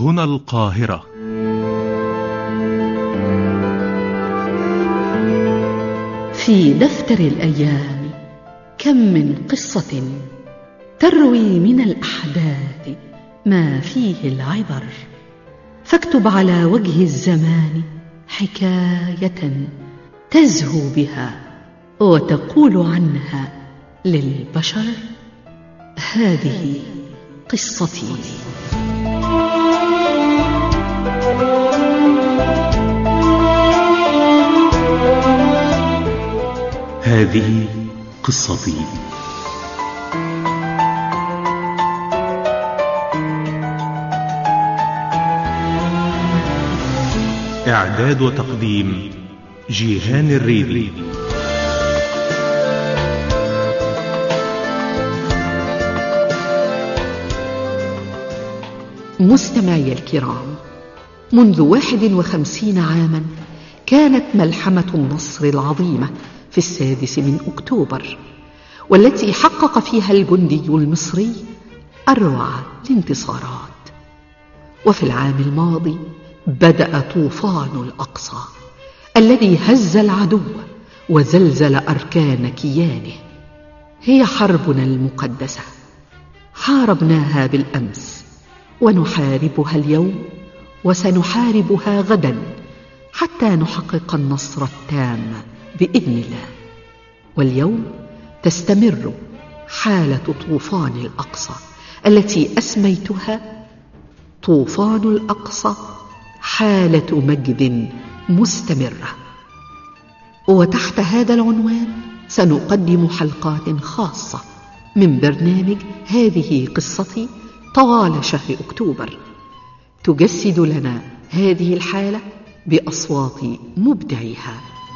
هنا القاهرة. في دفتر الأيام كم من قصة تروي من الأحداث ما فيه العبر، فاكتب على وجه الزمان حكاية تزهو بها وتقول عنها للبشر: هذه قصتي. هذه قصتي. إعداد وتقديم جيهان الريدي. مستمعي الكرام، منذ 51 عاما كانت ملحمة النصر العظيمة في 6 من أكتوبر، والتي حقق فيها الجندي المصري أروع الانتصارات. وفي العام الماضي بدأ طوفان الأقصى الذي هز العدو وزلزل أركان كيانه. هي حربنا المقدسة، حاربناها بالأمس ونحاربها اليوم وسنحاربها غدا حتى نحقق النصر التام بإذن الله. واليوم تستمر حالة طوفان الأقصى التي أسميتها طوفان الأقصى حالة مجد مستمرة. وتحت هذا العنوان سنقدم حلقات خاصة من برنامج هذه قصتي طوال شهر أكتوبر، تجسد لنا هذه الحالة بأصوات مبدعيها.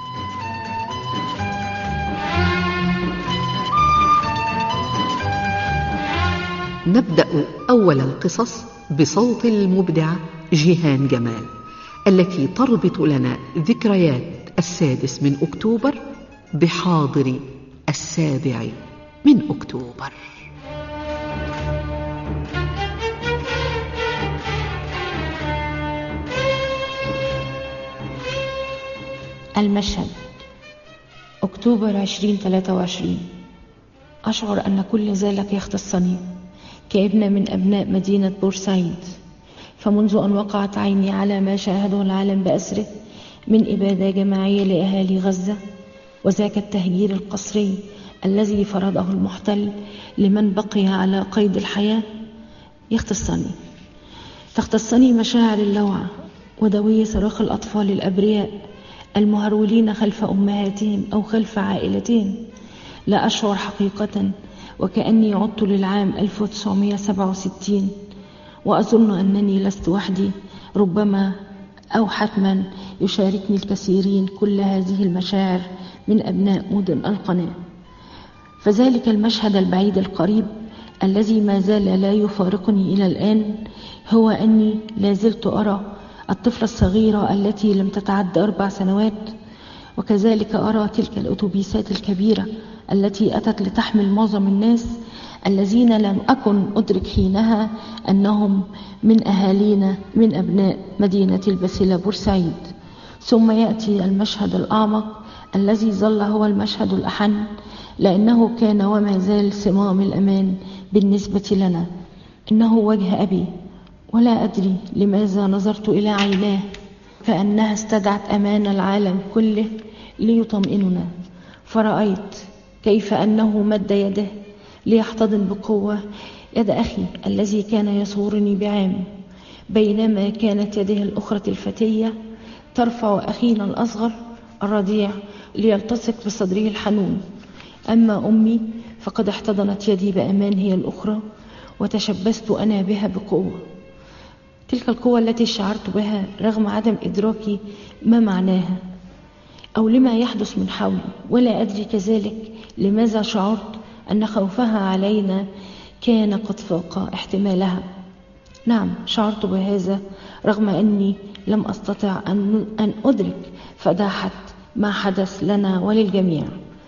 نبدأ أول القصص بصوت المبدعة جيهان جمال، التي تربط لنا ذكريات 6 من أكتوبر بحاضر 7 من أكتوبر. المشهد أكتوبر 2023. أشعر أن كل ذلك يختصني كابن من أبناء مدينة بورسعيد، فمنذ أن وقعت عيني على ما شاهده العالم بأسره من إبادة جماعية لأهالي غزة، وذاك التهجير القسري الذي فرضه المحتل لمن بقي على قيد الحياة، تختصني مشاعر اللوعة ودوي صراخ الأطفال الأبرياء المهرولين خلف أمهاتهم أو خلف عائلتهم. لا أشعر حقيقة وكأني عدت للعام 1967، وأظن أنني لست وحدي، ربما أو حتما يشاركني الكثيرين كل هذه المشاعر من أبناء مدن القناة. فذلك المشهد البعيد القريب الذي ما زال لا يفارقني إلى الآن هو أني لا زلت أرى الطفلة الصغيرة التي لم تتعد 4 سنوات، وكذلك أرى تلك الأتوبيسات الكبيرة التي أتت لتحمل معظم الناس الذين لم أكن أدرك حينها أنهم من أهالينا من أبناء مدينة الباسلة بورسعيد. ثم يأتي المشهد الأعمق الذي ظل هو المشهد الأحن، لأنه كان وما زال صمام الأمان بالنسبة لنا. إنه وجه أبي، ولا أدري لماذا نظرت إلى عيناه كأنها استدعت أمان العالم كله ليطمئننا، فرأيت كيف أنه مد يده ليحتضن بقوة يد أخي الذي كان يصورني بعام، بينما كانت يده الأخرى الفتية ترفع أخينا الأصغر الرضيع ليلتصق بصدره الحنون. أما أمي فقد احتضنت يدي بأمان هي الأخرى، وتشبثت أنا بها بقوة، تلك القوة التي شعرت بها رغم عدم إدراكي ما معناها أو لما يحدث من حولي. ولا أدري كذلك لماذا شعرت أن خوفها علينا كان قد فاق احتمالها. نعم، شعرت بهذا رغم أني لم أستطع أن أدرك فداحة ما حدث لنا وللجميع.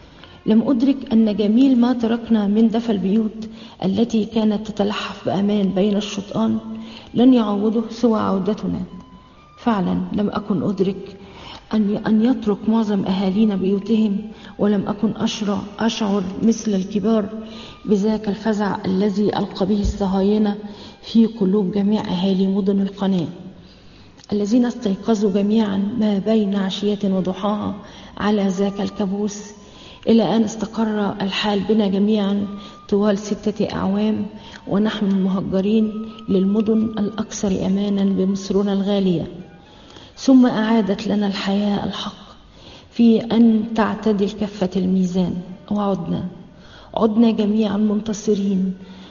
لم أدرك أن جميل ما تركنا من دفى البيوت التي كانت تتلحف بأمان بين الشطآن لن يعوضه سوى عودتنا. فعلا لم أكن أدرك أن يترك معظم أهالينا بيوتهم، ولم أكن أشعر مثل الكبار بذاك الفزع الذي ألقى به الصهاينة في قلوب جميع أهالي مدن القناة، الذين استيقظوا جميعا ما بين عشية وضحاها على ذاك الكابوس، إلى أن استقر الحال بنا جميعا طوال 6 أعوام ونحن المهجرين للمدن الأكثر أمانا بمصرنا الغالية. ثم أعادت لنا الحياة الحق في أن تعتدل كفة الميزان، وعدنا جميعا منتصرين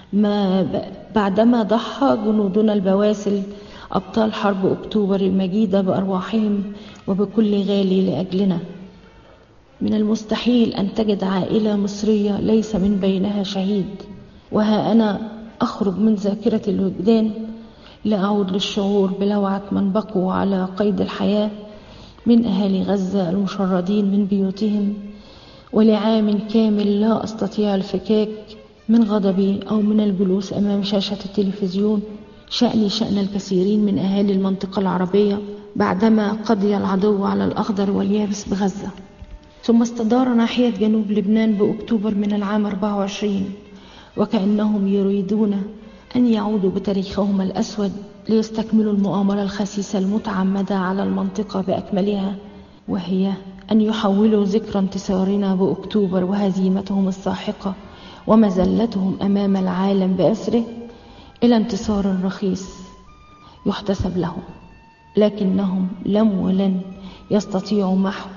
بعدما ضحى جنودنا البواسل أبطال حرب أكتوبر المجيدة بأرواحهم وبكل غالي لأجلنا. من المستحيل أن تجد عائلة مصرية ليس من بينها شهيد، وها أنا أخرج من ذاكرة الوجدان لأعود للشعور بلوعة من بقوا على قيد الحياة من أهالي غزة المشردين من بيوتهم، ولعام كامل لا أستطيع الفكاك من غضبي أو من الجلوس أمام شاشة التلفزيون. شأني شأن الكثيرين من أهالي المنطقة العربية بعدما قضي العدو على الأخضر واليابس بغزة، ثم استدار ناحية جنوب لبنان بأكتوبر من العام 24، وكأنهم يريدون أن يعودوا بتاريخهم الأسود ليستكملوا المؤامرة الخسيسة المتعمدة على المنطقة بأكملها، وهي أن يحولوا ذكرى انتصارنا بأكتوبر وهزيمتهم الساحقة ومذلتهم أمام العالم بأسره إلى انتصار رخيص يحتسب لهم، لكنهم لم ولن يستطيعوا محو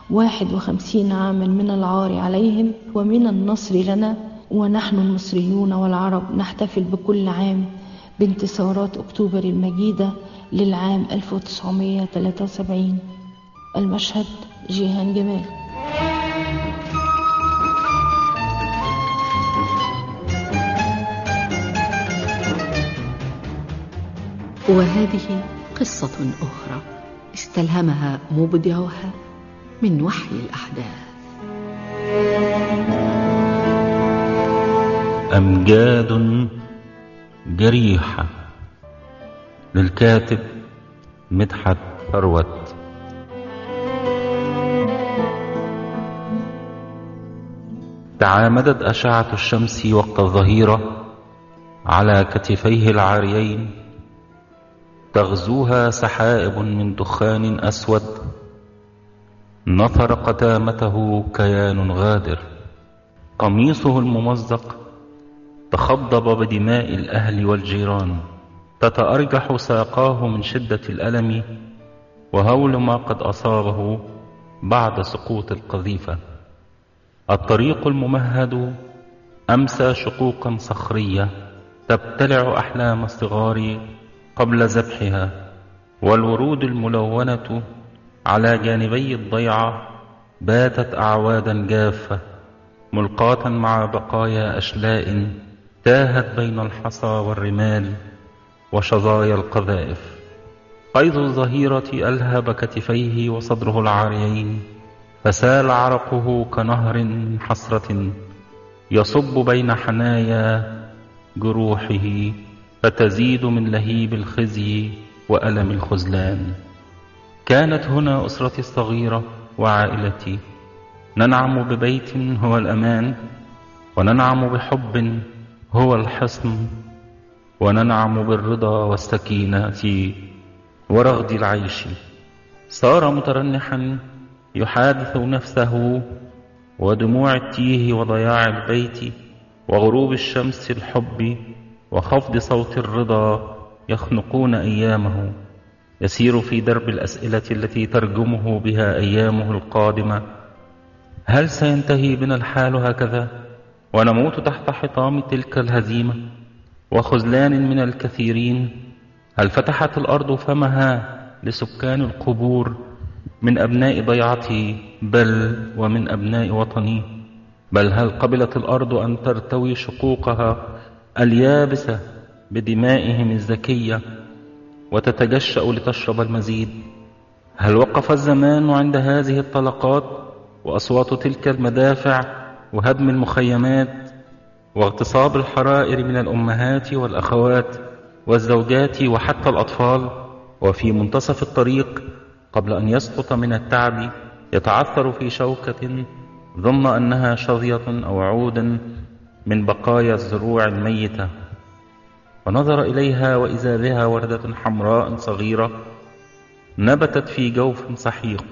51 عاما من العار عليهم ومن النصر لنا. ونحن المصريون والعرب نحتفل بكل عام بانتصارات أكتوبر المجيدة للعام 1973. المشهد جيهان جمال. وهذه قصة أخرى استلهمها مبدعها من وحي الأحداث. أمجاد جريحة للكاتب مدحت ثروت. تعامدت أشعة الشمس وقت الظهيرة على كتفيه العاريين، تغزوها سحائب من دخان أسود نثر قتامته كيان غادر. قميصه الممزق تخضب بدماء الأهل والجيران، تتأرجح ساقاه من شدة الألم وهول ما قد أصابه بعد سقوط القذيفة. الطريق الممهد أمسى شقوقا صخرية تبتلع أحلام الصغار قبل ذبحها، والورود الملونة على جانبي الضيعة باتت أعوادا جافة ملقاة مع بقايا أشلاء تاهت بين الحصى والرمال وشظايا القذائف. قيظ الظهيرة ألهب كتفيه وصدره العاريين، فسال عرقه كنهر حسرة يصب بين حنايا جروحه، فتزيد من لهيب الخزي وألم الخذلان. كانت هنا أسرتي الصغيرة وعائلتي، ننعم ببيت هو الأمان، وننعم بحب هو الحصن، وننعم بالرضا والسكينة ورغد العيش. صار مترنحا يحادث نفسه، ودموع التيه وضياع البيت وغروب الشمس الحب وخفض صوت الرضا يخنقون أيامه. يسير في درب الأسئلة التي ترجمه بها أيامه القادمة. هل سينتهي بنا الحال هكذا ونموت تحت حطام تلك الهزيمة وخذلان من الكثيرين؟ هل فتحت الأرض فمها لسكان القبور من أبناء ضيعتي بل ومن أبناء وطني؟ بل هل قبلت الأرض أن ترتوي شقوقها اليابسة بدمائهم الزكية وتتجشأ لتشرب المزيد؟ هل وقف الزمان عند هذه الطلقات وأصوات تلك المدافع وهدم المخيمات واغتصاب الحرائر من الأمهات والأخوات والزوجات وحتى الأطفال، وفي منتصف الطريق قبل أن يسقط من التعب يتعثر في شوكة ظن أنها شظية أو عود من بقايا الزروع الميتة، ونظر إليها وإذا بها وردة حمراء صغيرة نبتت في جوف سحيق.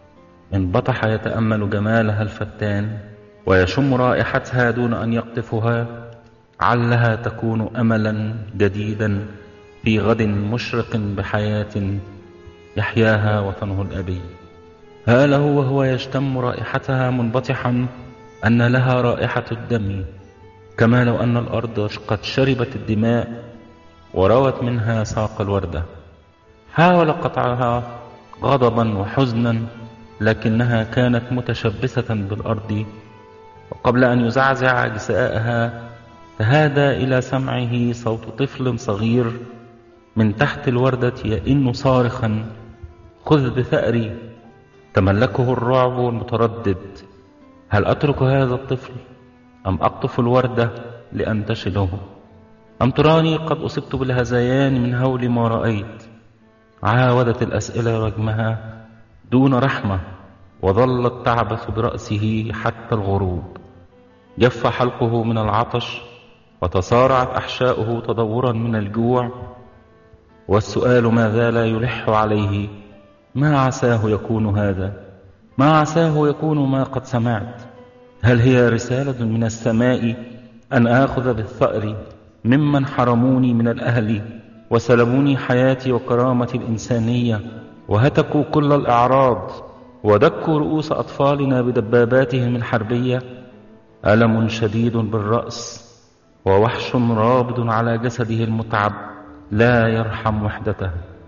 انبطح يتأمل جمالها الفتان ويشم رائحتها دون أن يقطفها، علها تكون أملا جديدا في غد مشرق بحياة يحياها وطنه الأبي. ها له وهو يشتم رائحتها منبطحا أن لها رائحة الدم، كما لو أن الأرض قد شربت الدماء وروت منها ساق الوردة. حاول قطعها غضبا وحزنا، لكنها كانت متشبثة بالأرض، وقبل أن يزعزع جساءها تهادى إلى سمعه صوت طفل صغير من تحت الوردة يئن صارخا: خذ بثأري. تملكه الرعب المتردد: هل أترك هذا الطفل أم أقطف الوردة لأنتشله؟ أم تراني قد أصبت بالهذيان من هول ما رأيت؟ عاودت الأسئلة رجمها دون رحمة، وظلت تعبث برأسه حتى الغروب. جف حلقه من العطش وتصارعت أحشاؤه تدورا من الجوع، والسؤال ما زال يلح عليه: ما عساه يكون هذا؟ ما عساه يكون ما قد سمعت؟ هل هي رسالة من السماء أن آخذ بالثأر ممن حرموني من الأهل وسلبوني حياتي وكرامتي الإنسانية، وهتكوا كل الأعراض ودكوا رؤوس أطفالنا بدباباتهم الحربية؟ ألم شديد بالرأس ووحش رابض على جسده المتعب لا يرحم وحدته،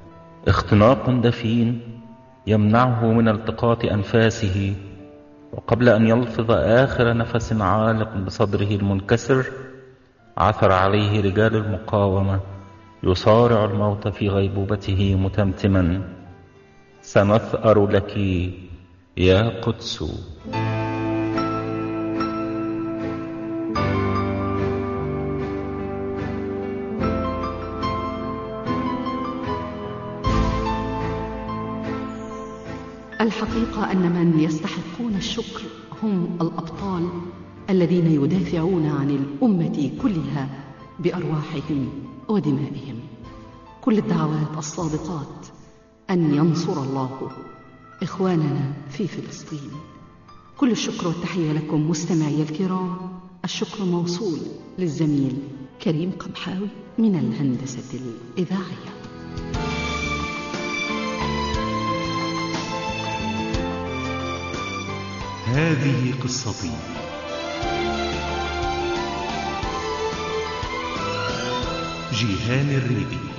اختناق دفين يمنعه من التقاط أنفاسه، وقبل أن يلفظ آخر نفس عالق بصدره المنكسر عثر عليه رجال المقاومة يصارع الموت في غيبوبته متمتما: سنثأر لك يا قدس. الحقيقة أن من يستحقون الشكر هم الأبطال الذين يدافعون عن الأمة كلها بأرواحهم ودمائهم. كل الدعوات الصادقات أن ينصر الله إخواننا في فلسطين. كل الشكر والتحية لكم مستمعي الكرام. الشكر موصول للزميل كريم قمحاوي من الهندسة الإذاعية. هذه قصتي. جيهان الريدي.